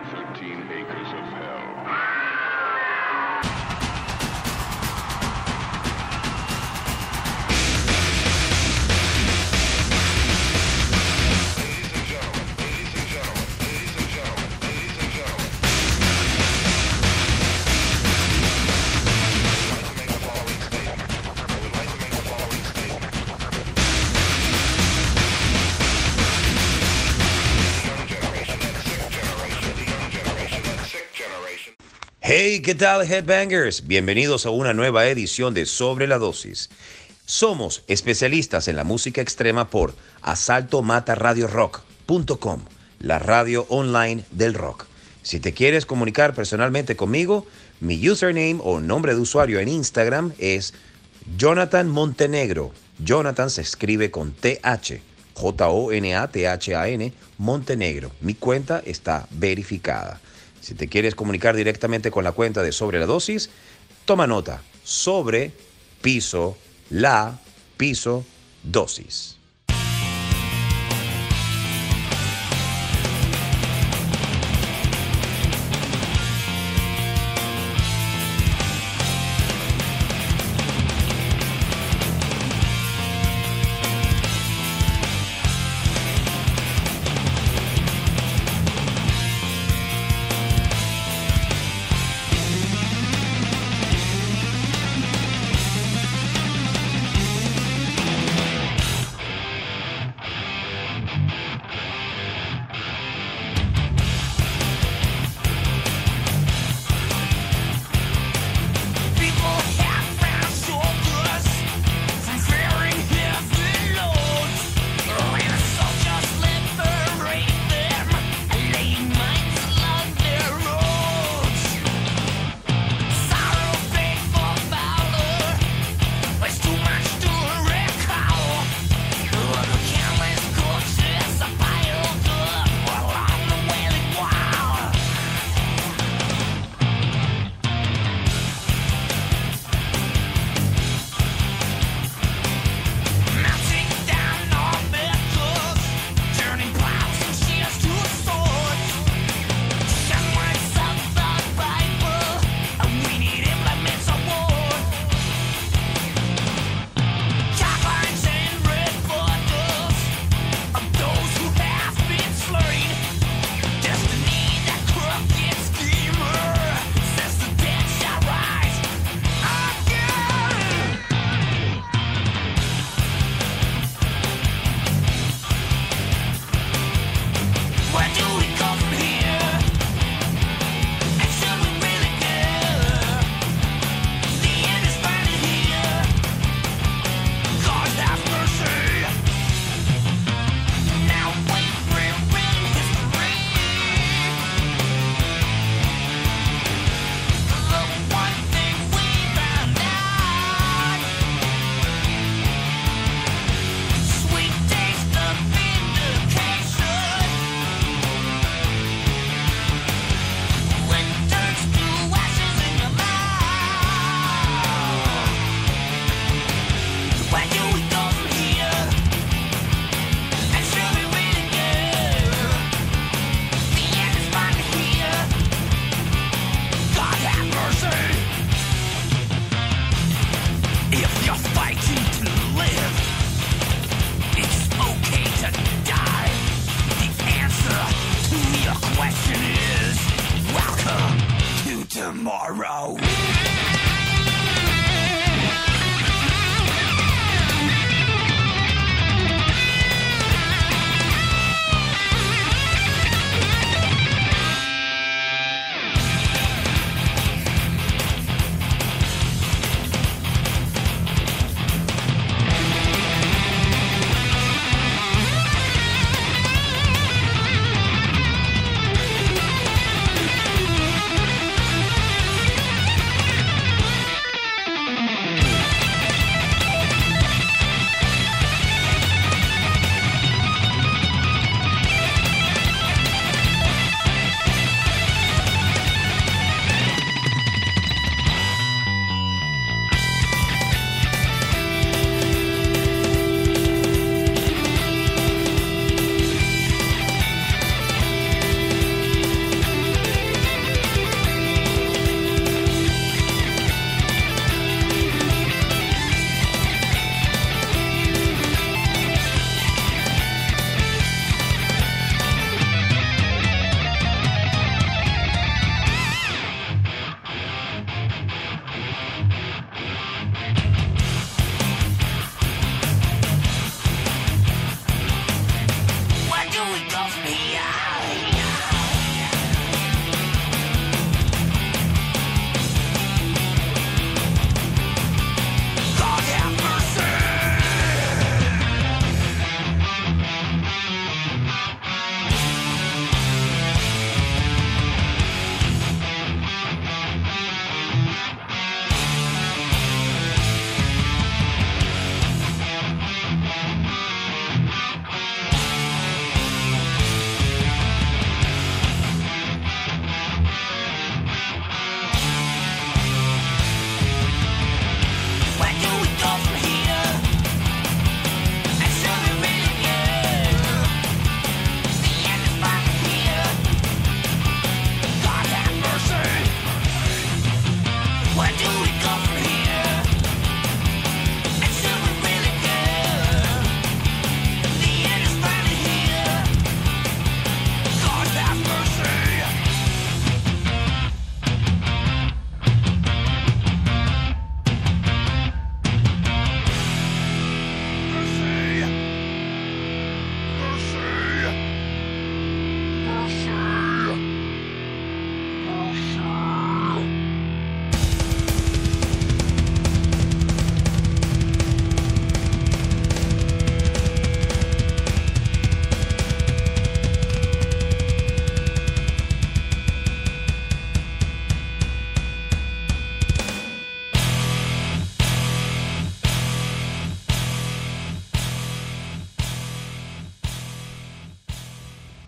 13 acres of hell. Hey, ¿qué tal, Headbangers? Bienvenidos a una nueva edición de Sobre la Dosis. Somos especialistas en la música extrema por asaltomataradiorock.com, la radio online del rock. Si te quieres comunicar personalmente conmigo, mi username o nombre de usuario en Instagram es Jonathan Montenegro. Jonathan se escribe con TH, Jonathan Montenegro. Mi cuenta está verificada. Si te quieres comunicar directamente con la cuenta de Sobre la Dosis, toma nota. Sobre, piso, la, piso, dosis.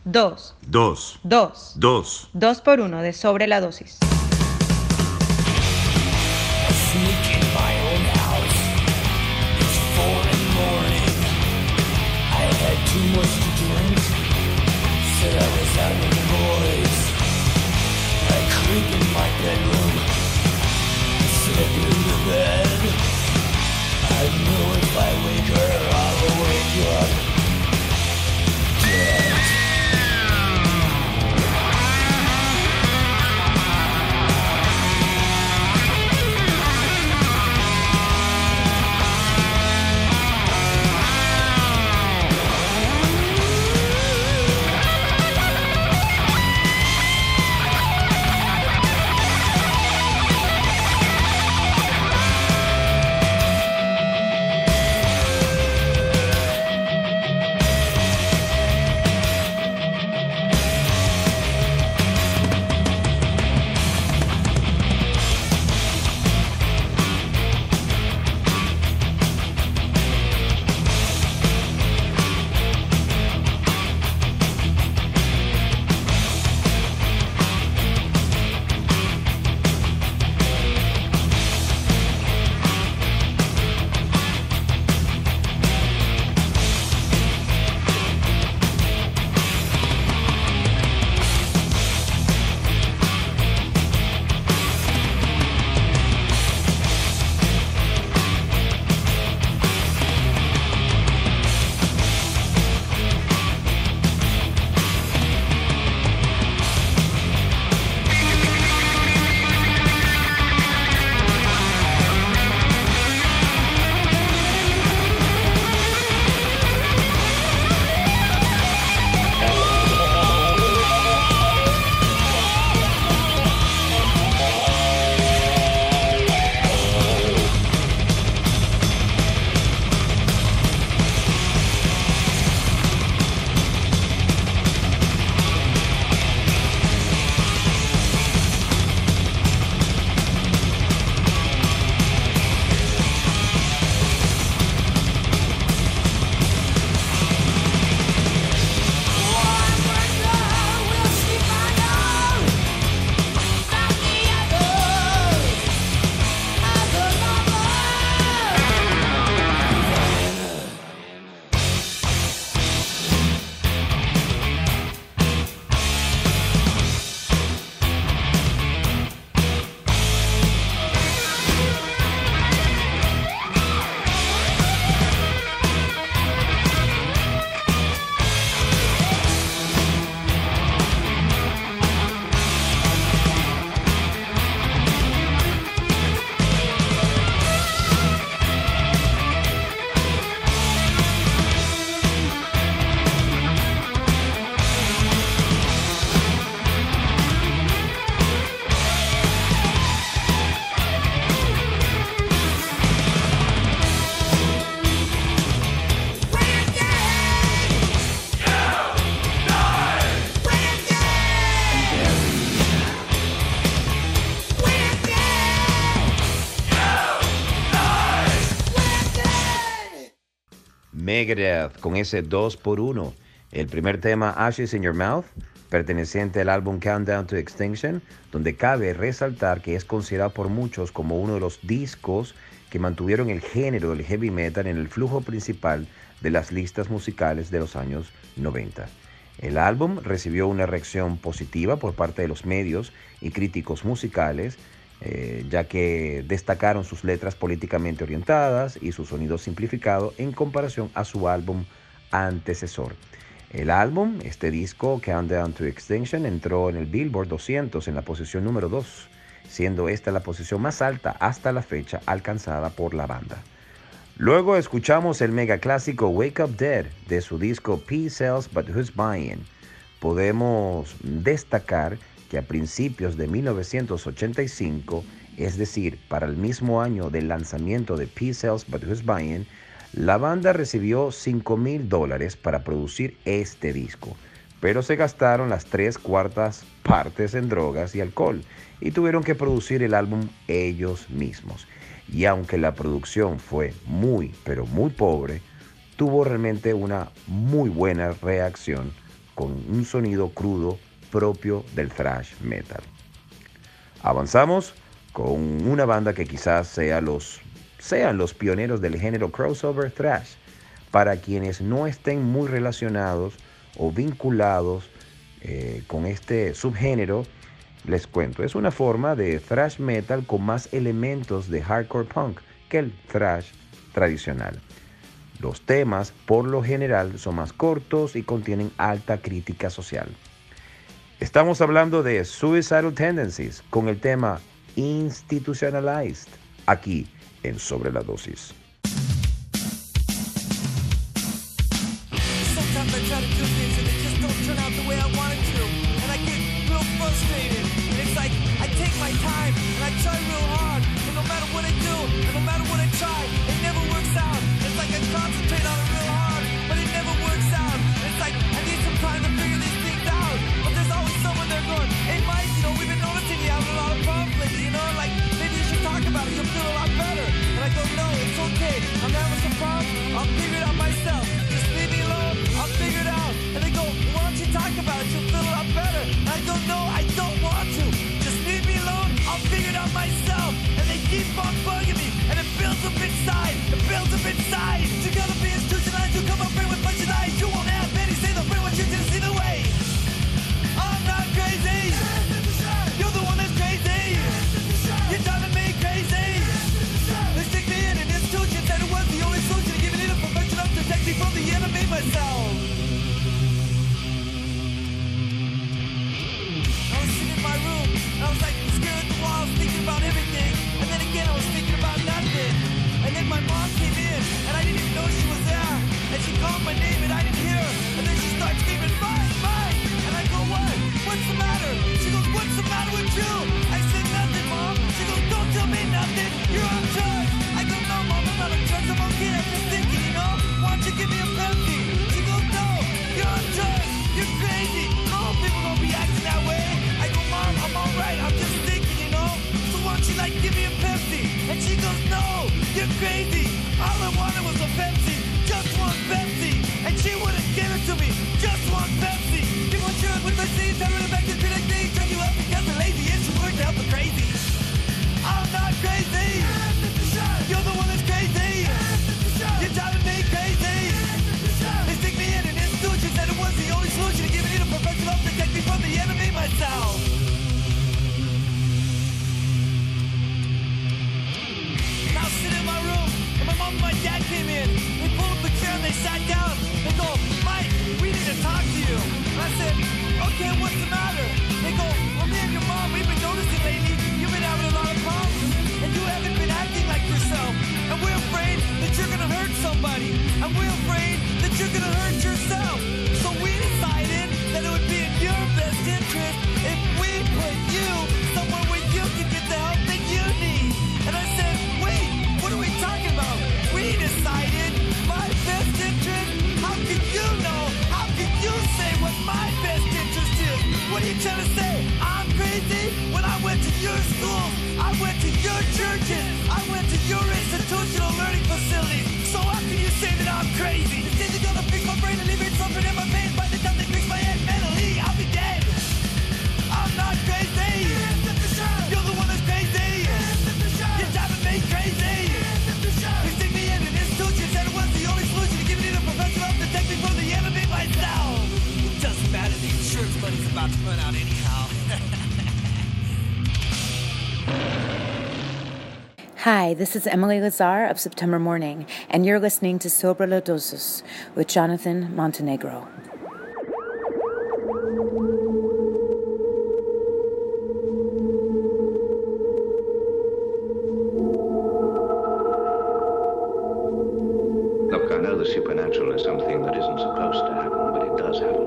2, 2, 2, 2. 2 por 1 de Sobre la Dosis. Sneak in my own house. It's 4 in the morning. I had too much to drink. Said I was having a voice. I creep in my bedroom. Slip into bed. I know if I wake her, I'll wake up dead. Megadeth con ese 2 por 1. El primer tema, Ashes in Your Mouth, perteneciente al álbum Countdown to Extinction, donde cabe resaltar que es considerado por muchos como uno de los discos que mantuvieron el género del heavy metal en el flujo principal de las listas musicales de los años 90. El álbum recibió una reacción positiva por parte de los medios y críticos musicales, ya que destacaron sus letras políticamente orientadas y su sonido simplificado en comparación a su álbum antecesor. El álbum, este disco, Countdown to Extinction, entró en el Billboard 200 en la posición número 2, siendo esta la posición más alta hasta la fecha alcanzada por la banda. Luego escuchamos el mega clásico Wake Up Dead de su disco Peace Sells But Who's Buying. Podemos destacar que a principios de 1985, es decir, para el mismo año del lanzamiento de Peace Sells But Who's Buying, la banda recibió $5,000 para producir este disco, pero se gastaron las 3/4 partes en drogas y alcohol y tuvieron que producir el álbum ellos mismos. Y aunque la producción fue muy, pero muy pobre, tuvo realmente una muy buena reacción con un sonido crudo propio del thrash metal. Avanzamos con una banda que quizás sean los pioneros del género crossover thrash. Para quienes no estén muy relacionados o vinculados con este subgénero, les cuento, es una forma de thrash metal con más elementos de hardcore punk que el thrash tradicional. Los temas, por lo general, son más cortos y contienen alta crítica social. Estamos hablando de Suicidal Tendencies con el tema Institutionalized, aquí en Sobre la Dosis. Sometimes I try to do things and they just don't turn out the way I want it to. And I get real frustrated. And it's like I take my time and I try real hard. And no matter what I do and no matter what I try, it never works out. It's like I concentrate on it real hard, but it never works out. And it's like I need some time to figure these things out. But there's always someone there going, hey Mike, we've been noticing you having a lot of problems lately, like maybe you should talk about it, you'll feel a lot better. And I go, no, it's okay. I'm having some problems. I'll figure it out myself. Just leave me alone. I'll figure it out. And they go, why don't you talk about it? You'll feel a lot better. And I go, no, I don't want to. Just leave me alone. I'll figure it out myself. And they keep on bugging me. And it builds up inside. It builds up inside. You gotta be institutionalized. You come up here with bunch of lies. You won't have any say. They'll bring what you didn't see the way. I'm not crazy. You're the one that's crazy. You're driving me crazy. They stick me in an institution. Said it was the only solution to give it a perfection up to protect me from the enemy myself. I was sitting in my room, and I was like staring at the walls, thinking about everything. And then again, I was thinking about nothing. And then my mom came in, and I didn't even know she was there. And she called my name, and I didn't hear her. And then she starts screaming, Mike, Mike! And I go, what? What's the matter? She goes, what's the matter with you? I said, nothing, Mom. She goes, don't tell me nothing. You're on drugs. I go, no, Mom, I'm not on drugs. I'm okay. I'm just thinking, why don't you give me a Pepsi? She goes, no, you're on drugs. You're crazy. No, people don't be acting that way. I go, Mom, I'm all right. I'm just thinking, So why don't you, give me a Pepsi? And she goes, no, you're crazy. All I wanted was a Pepsi. Just one Pepsi. And she wouldn't give it to me. Just one Pepsi. Give one shirt with my seeds. Tell her to back to be like me. Turn you up because the lazy is to work to help the crazy. I'm not crazy. You're the one that's crazy. You're driving me crazy. They stick me in an institution. Said it was the only solution to give it a perfection up to protect me from the enemy myself. And I was sitting in my room, and my mom and my dad came in. They pulled up a chair and they sat down. They go, Mike, we need to talk to you. And I said, okay, what's the matter? They go, well, me and your mom, we've been noticing lately you've been having a lot of problems. And you haven't been acting like yourself. And we're afraid that you're gonna hurt somebody. And we're afraid that you're gonna hurt yourself. So we decided that it would be in your best interest if we put you somewhere where you can get the help that you need. And I said, wait, what are we talking about? We decided my best interest? How can you know? How can you say what my best interest is? What are you trying to say? I'm crazy? When I went to your schools, I went to your churches, I went to your institutional learning facilities. So how can you say that I'm crazy? You said you're gonna fix my brain and leave it something in my veins. By the time they fix my head mentally, I'll be dead. I'm not crazy. You're the one that's crazy. You're driving me crazy. You stick me in an institution. Said it was the only solution to give me the professional to protect me from the enemy myself. It doesn't matter. The insurance money's about to run out anyhow. Hi, this is Emily Lazar of September Morning, and you're listening to Sobre la Dosis with Jonathan Montenegro. Look, I know the supernatural is something that isn't supposed to happen, but it does happen.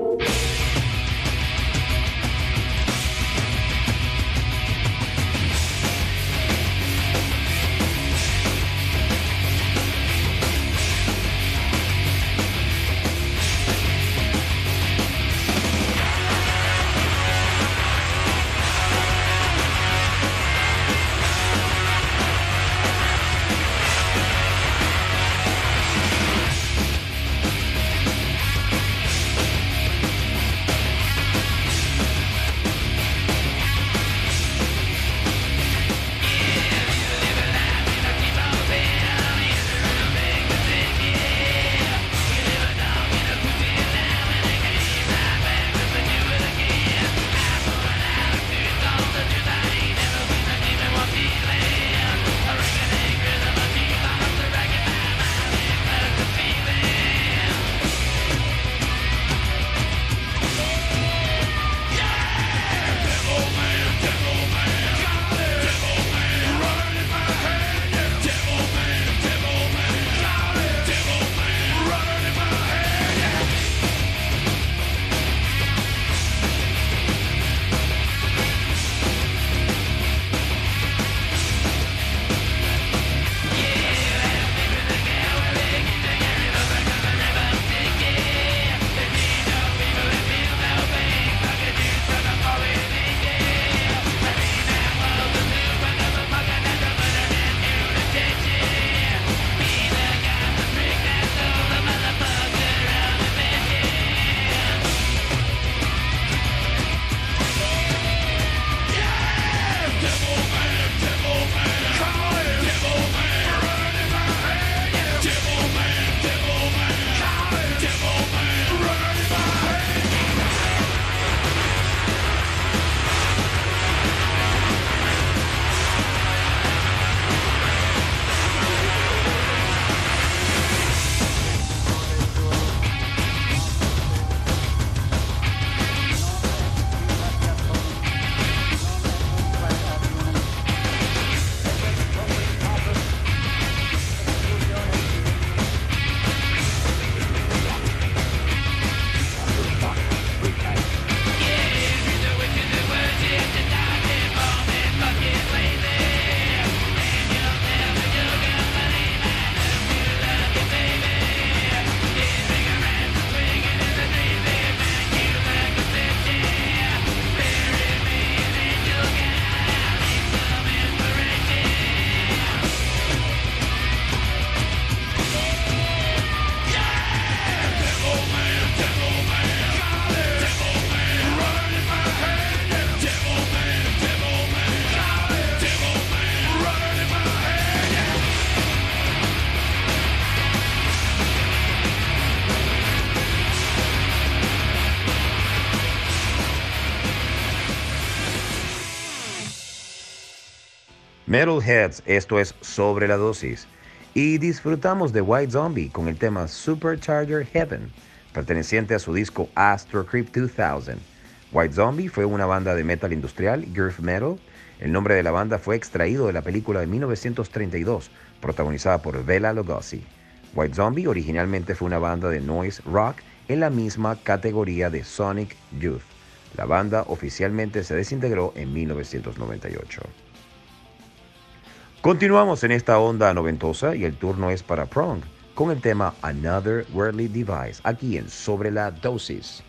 Metalheads, esto es Sobre la Dosis. Y disfrutamos de White Zombie con el tema Supercharger Heaven, perteneciente a su disco Astro Creep 2000. White Zombie fue una banda de metal industrial, girth metal. El nombre de la banda fue extraído de la película de 1932, protagonizada por Bela Lugosi. White Zombie originalmente fue una banda de noise rock en la misma categoría de Sonic Youth. La banda oficialmente se desintegró en 1998. Continuamos en esta onda noventosa y el turno es para Prong con el tema Another Worldly Device, aquí en Sobre la Dosis.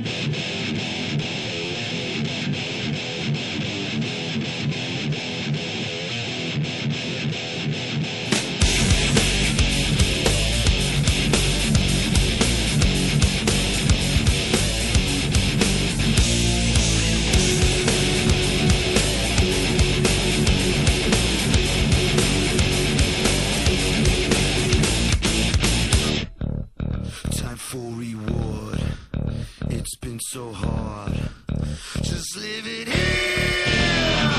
So hard, just leave it here.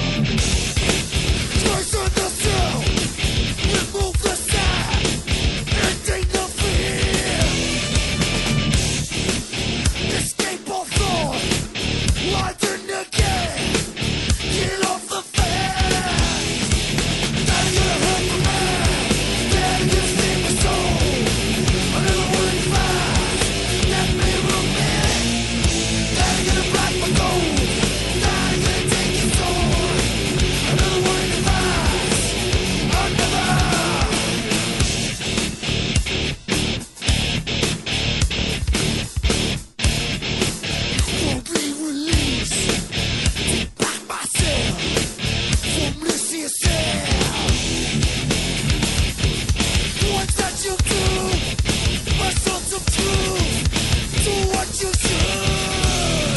Twice on the cell, remove the side, and ain't no fear. Escape all thought, lighten again, get off the fence. Gotta get a hurt from man, gotta get a sting my soul. Another word fast, let me room in. Gotta get a black my gold. Gotta get a take your sword. Another word device. Another. Won't be released. Take back myself from this here cell. What's that you do? My sons of truth. Do what you should.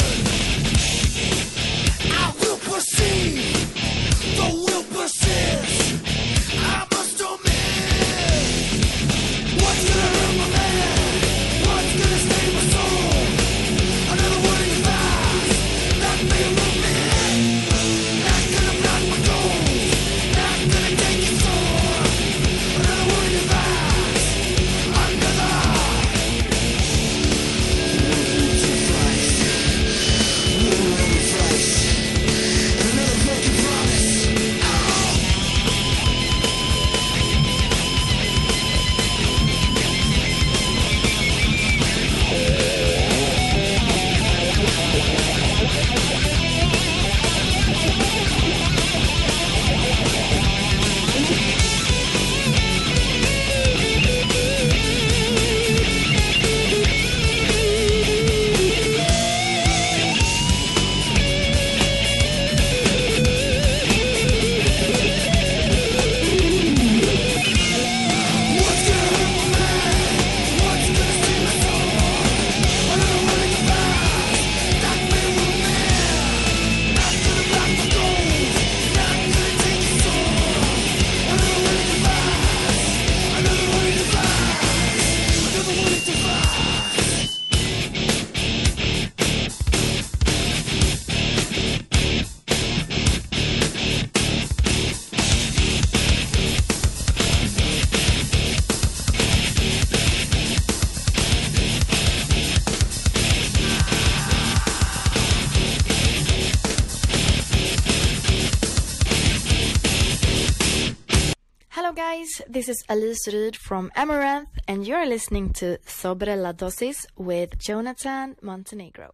I will proceed, the will persist. I must omit. What's gonna hurt my man? What's gonna stay my soul? Another word in your eyes, not me romance. Not gonna block my goals, not gonna take your soul. Another word in your eyes, another. Hello guys, this is Alice Ryd from Amaranth and you're listening to Sobre la Dosis with Jonathan Montenegro.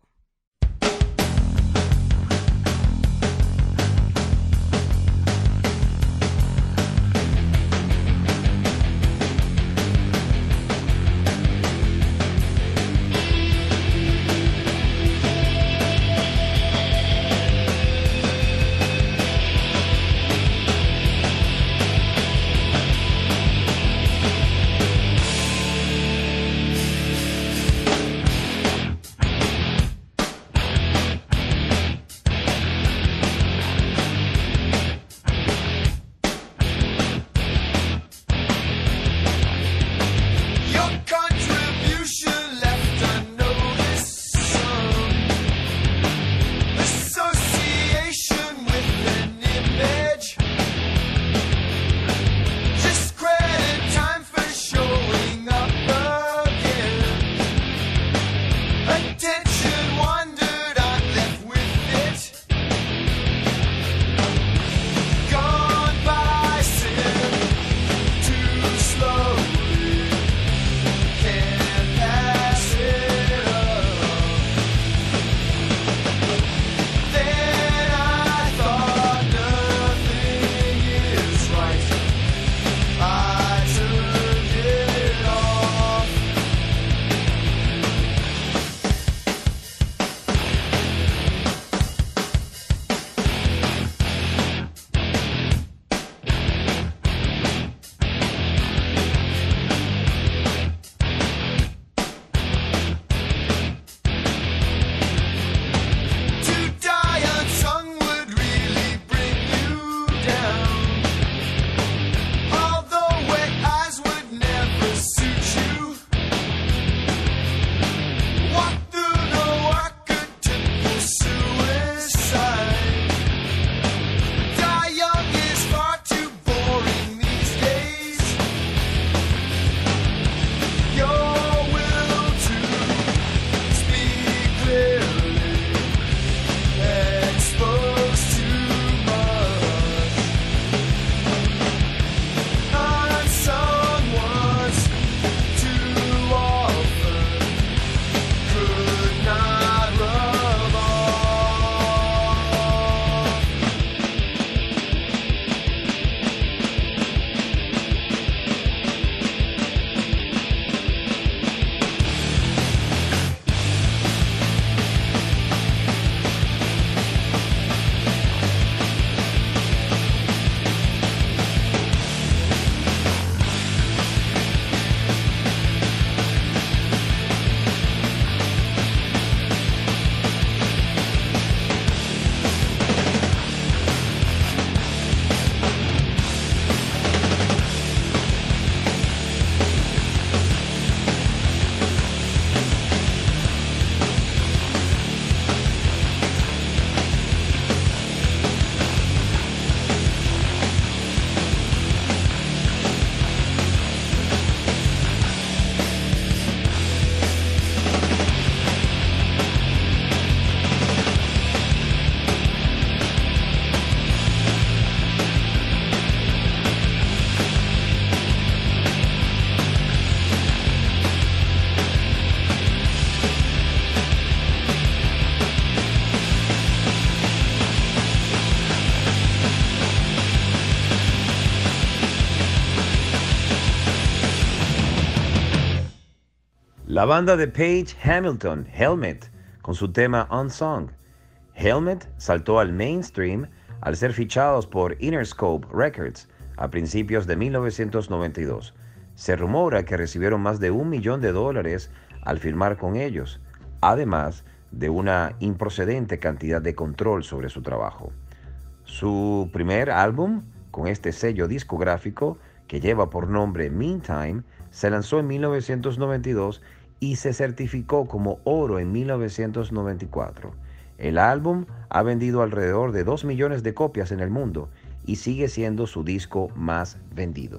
La banda de Page Hamilton, Helmet, con su tema Unsung. Helmet saltó al mainstream al ser fichados por Interscope Records a principios de 1992. Se rumora que recibieron más de $1 millón al firmar con ellos, además de una improcedente cantidad de control sobre su trabajo. Su primer álbum, con este sello discográfico que lleva por nombre Meantime, se lanzó en 1992 y se certificó como oro en 1994. El álbum ha vendido alrededor de 2 millones de copias en el mundo y sigue siendo su disco más vendido.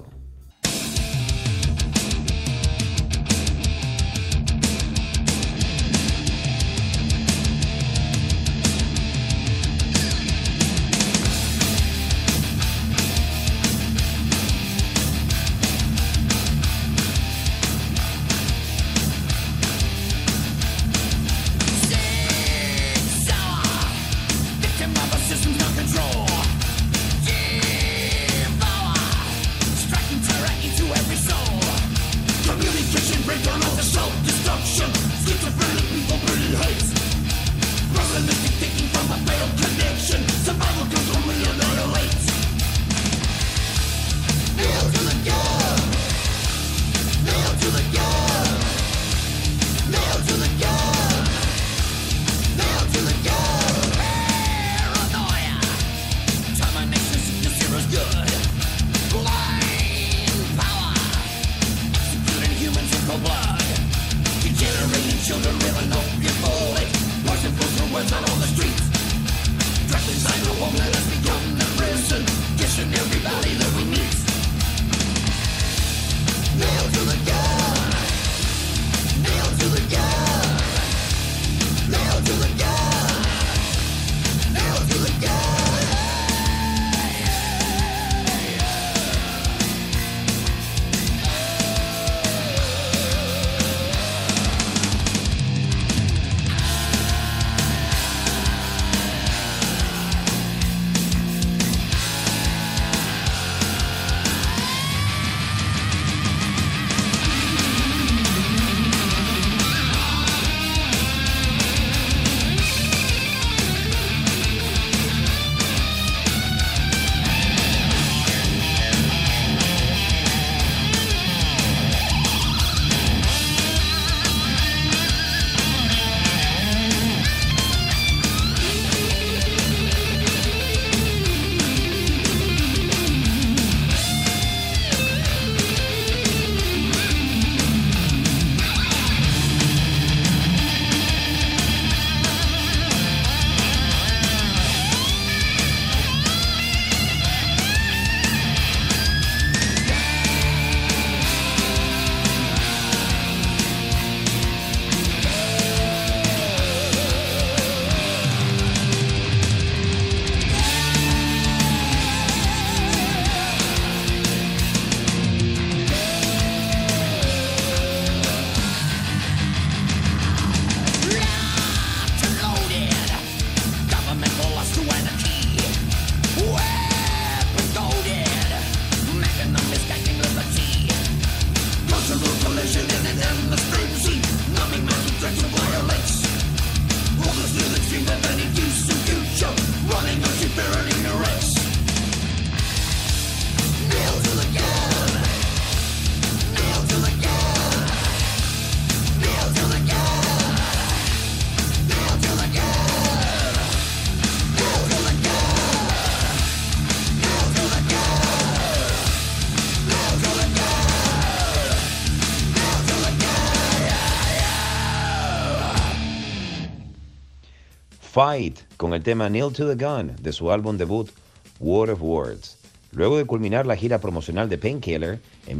Fight, con el tema Nailed to the Gun de su álbum debut War of Words. Luego de culminar la gira promocional de Painkiller en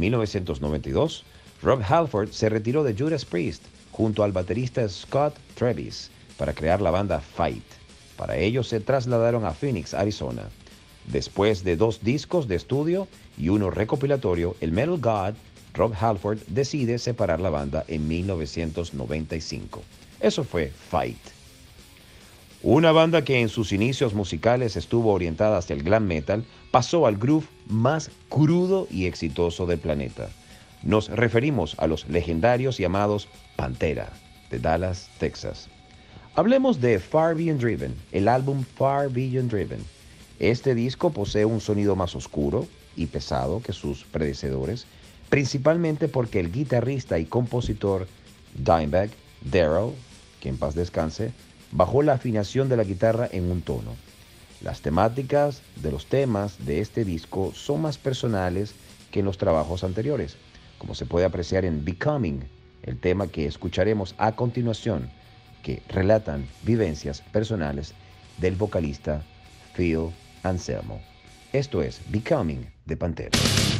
1992, Rob Halford se retiró de Judas Priest junto al baterista Scott Travis para crear la banda Fight. Para ello se trasladaron a Phoenix, Arizona. Después de 2 discos de estudio y uno recopilatorio, el Metal God, Rob Halford decide separar la banda en 1995. Eso fue Fight. Una banda que en sus inicios musicales estuvo orientada hacia el glam metal, pasó al groove más crudo y exitoso del planeta. Nos referimos a los legendarios y amados Pantera, de Dallas, Texas. Hablemos de Far Beyond Driven, el álbum Far Beyond Driven. Este disco posee un sonido más oscuro y pesado que sus predecesores, principalmente porque el guitarrista y compositor Dimebag Darrell, que en paz descanse, bajó la afinación de la guitarra en un tono. Las temáticas de los temas de este disco son más personales que en los trabajos anteriores, como se puede apreciar en Becoming, el tema que escucharemos a continuación, que relatan vivencias personales del vocalista Phil Anselmo. Esto es Becoming de Pantera.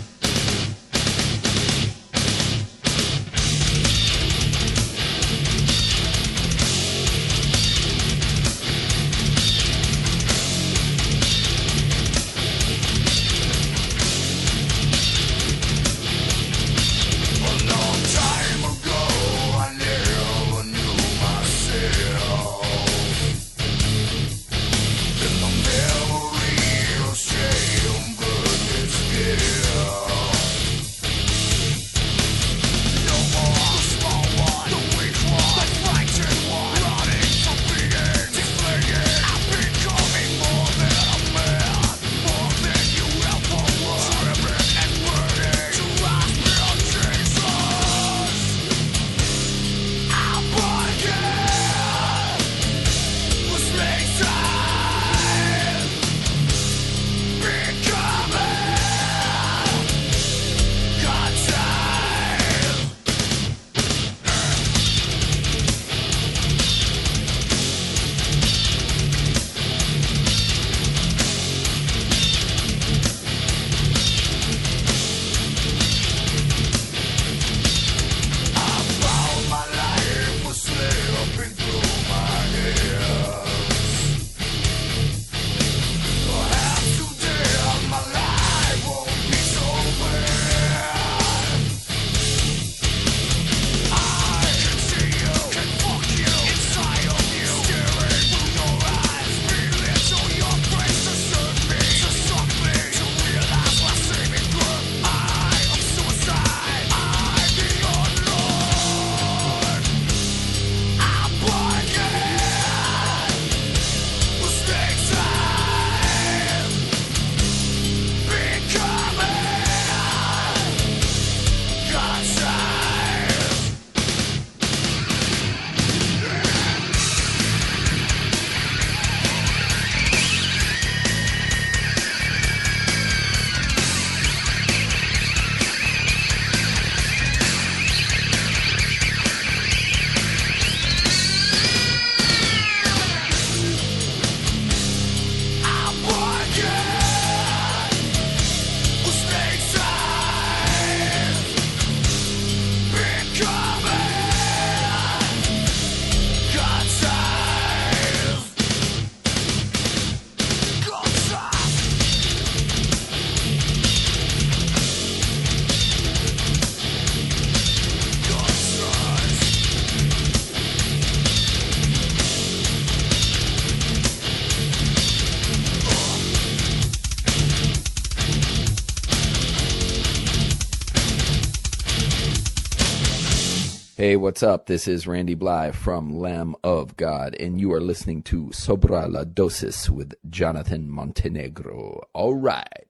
Hey, what's up? This is Randy Bly from Lamb of God, and you are listening to Sobra la Dosis with Jonathan Montenegro. All right.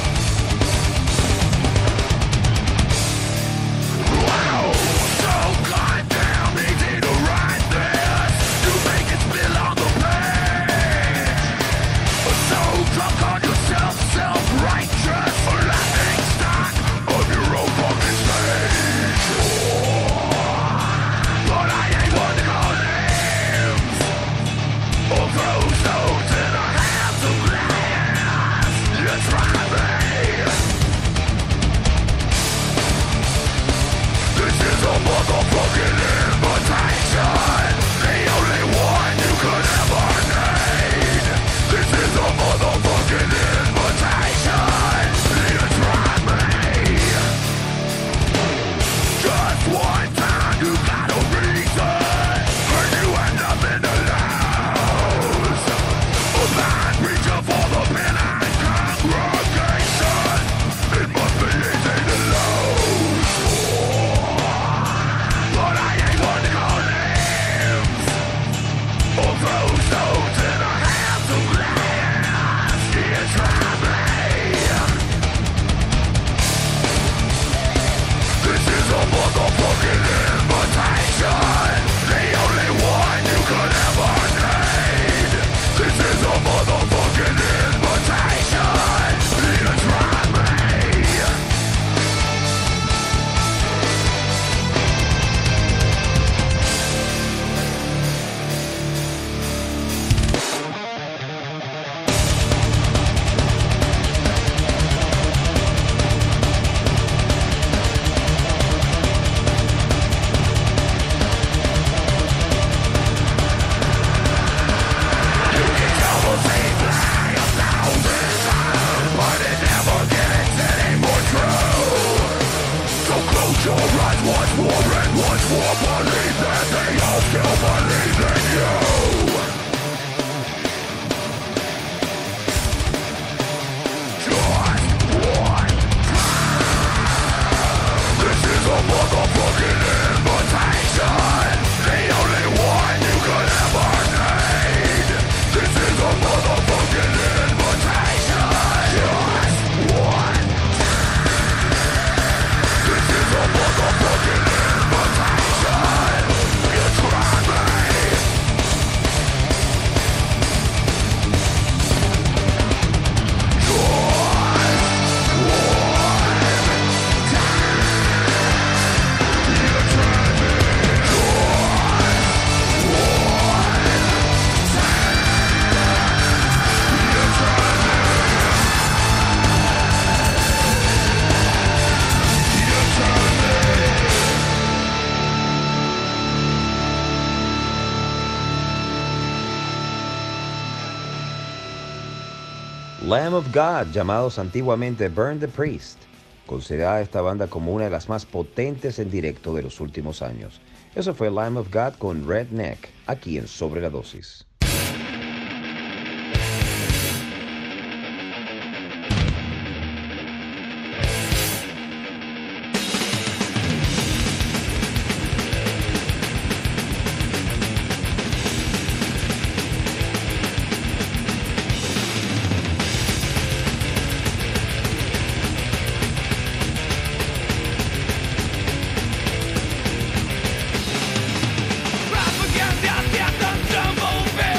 So Lamb of God, llamados antiguamente Burn the Priest, considerada esta banda como una de las más potentes en directo de los últimos años. Eso fue Lamb of God con Redneck, aquí en Sobre la Dosis. Propaganda, death and tumble,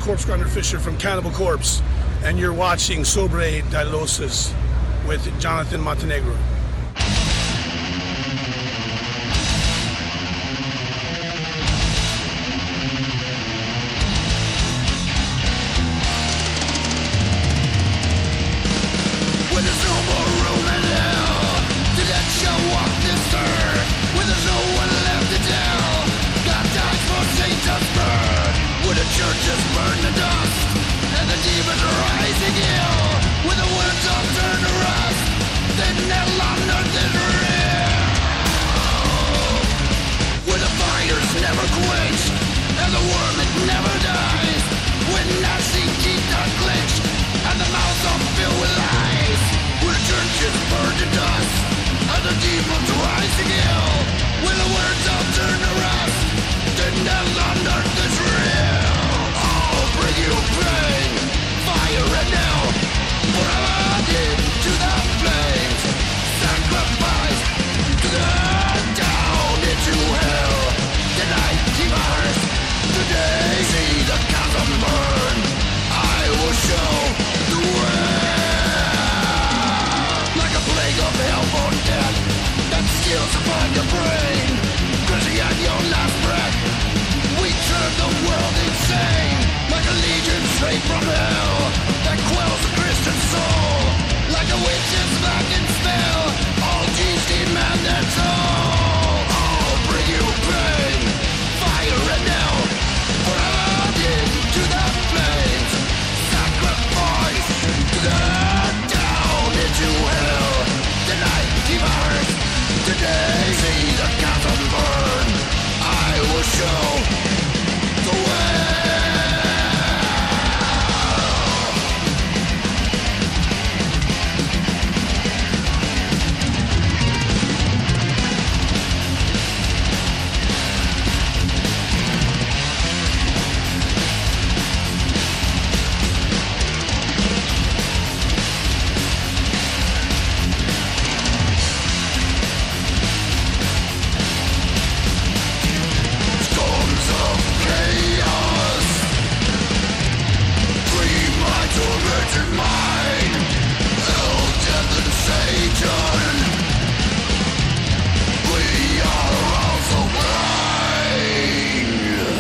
Corpse Grinder Fisher from Cannibal Corpse, and you're watching Sobre de Losas with Jonathan Montenegro. When there's no more room in hell to let you walk this earth, when there's no one left to tell, God dies for Satan's burn. When the churches burn to dust and the demons rise again, when the words all turn to rust, then hell on earth is real. When the fires never quench and the worm it never dies, when nasty teeth are clenched and the mouths are filled with lies, when the churches burn to dust and the demons rise again, when the words all turn to rust, then hell on earth is real. I'll bring you pain, fire and hell, forever into the flames, sacrifice to the down into hell. Tonight devours, today see the chasm burn. I will show the way. Like a plague of hellborn death that steals upon your brain, crushing at your last breath. We turn the world insane, like a legion straight from hell that quells the Christian soul, like a witch's blackened spell. All G's demand their toll. I'll bring you pain, fire and hell, forever into the flames, sacrifice to the down into hell. Tonight devours, today see the chasm burn. I will show the way. Storms of chaos, premeditated mind, hell, death and Satan. We are also blind.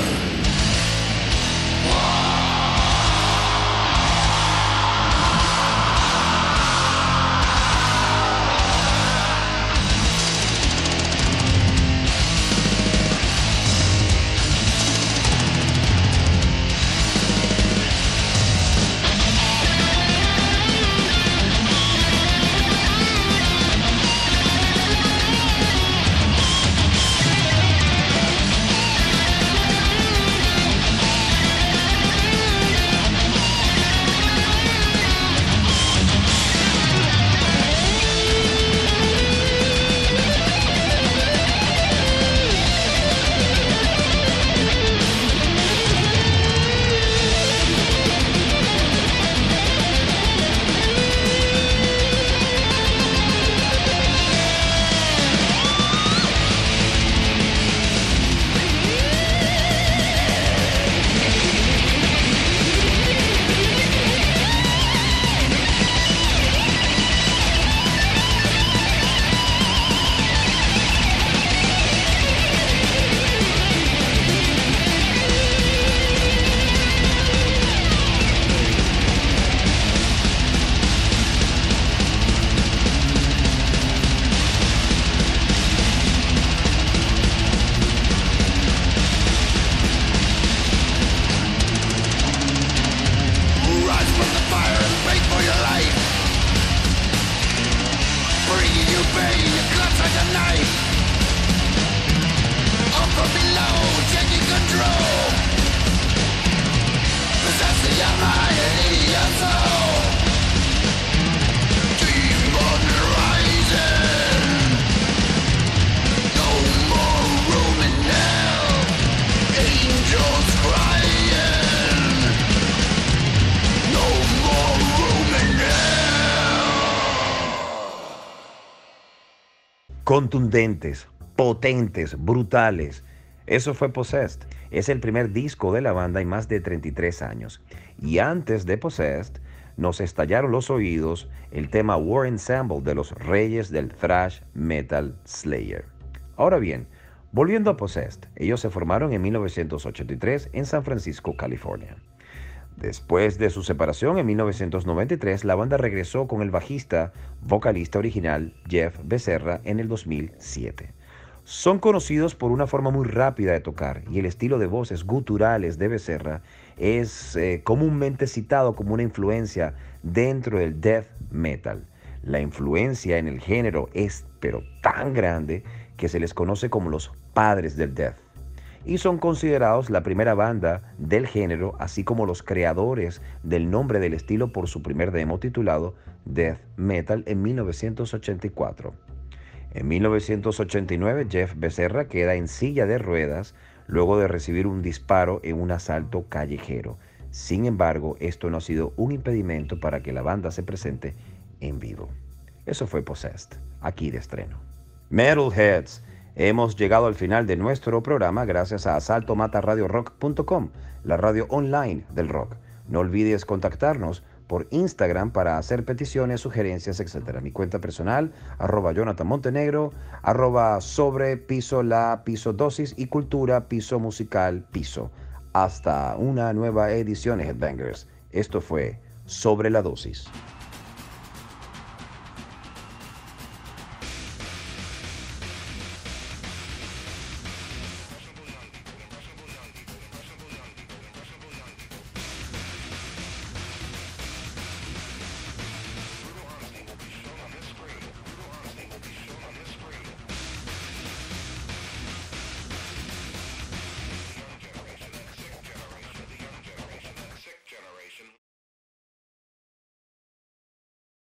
Rise from the fire and fight for your life. Bringing you pain, you clutch like a knife. Up from below, taking control, possessing your mind and your soul. Demon rising, no more room in hell. Angels crying, no more room in hell. Contundentes, potentes, brutales. Eso fue Possessed. Es el primer disco de la banda en más de 33 años. Y antes de Possessed, nos estallaron los oídos el tema War Ensemble de los reyes del thrash metal Slayer. Ahora bien, volviendo a Possessed, ellos se formaron en 1983 en San Francisco, California. Después de su separación en 1993, la banda regresó con el bajista, vocalista original Jeff Becerra en el 2007. Son conocidos por una forma muy rápida de tocar y el estilo de voces guturales de Becerra es comúnmente citado como una influencia dentro del death metal. La influencia en el género es pero tan grande que se les conoce como los padres del death. Y son considerados la primera banda del género, así como los creadores del nombre del estilo por su primer demo titulado Death Metal en 1984. En 1989, Jeff Becerra queda en silla de ruedas luego de recibir un disparo en un asalto callejero. Sin embargo, esto no ha sido un impedimento para que la banda se presente en vivo. Eso fue Possessed, aquí de estreno. Metalheads, hemos llegado al final de nuestro programa gracias a asaltomataradiorock.com, la radio online del rock. No olvides contactarnos por Instagram para hacer peticiones, sugerencias, etc. Mi cuenta personal, @Jonathan Montenegro, @sobre piso la piso dosis y cultura piso musical piso. Hasta una nueva edición, Headbangers. Esto fue Sobre la Dosis.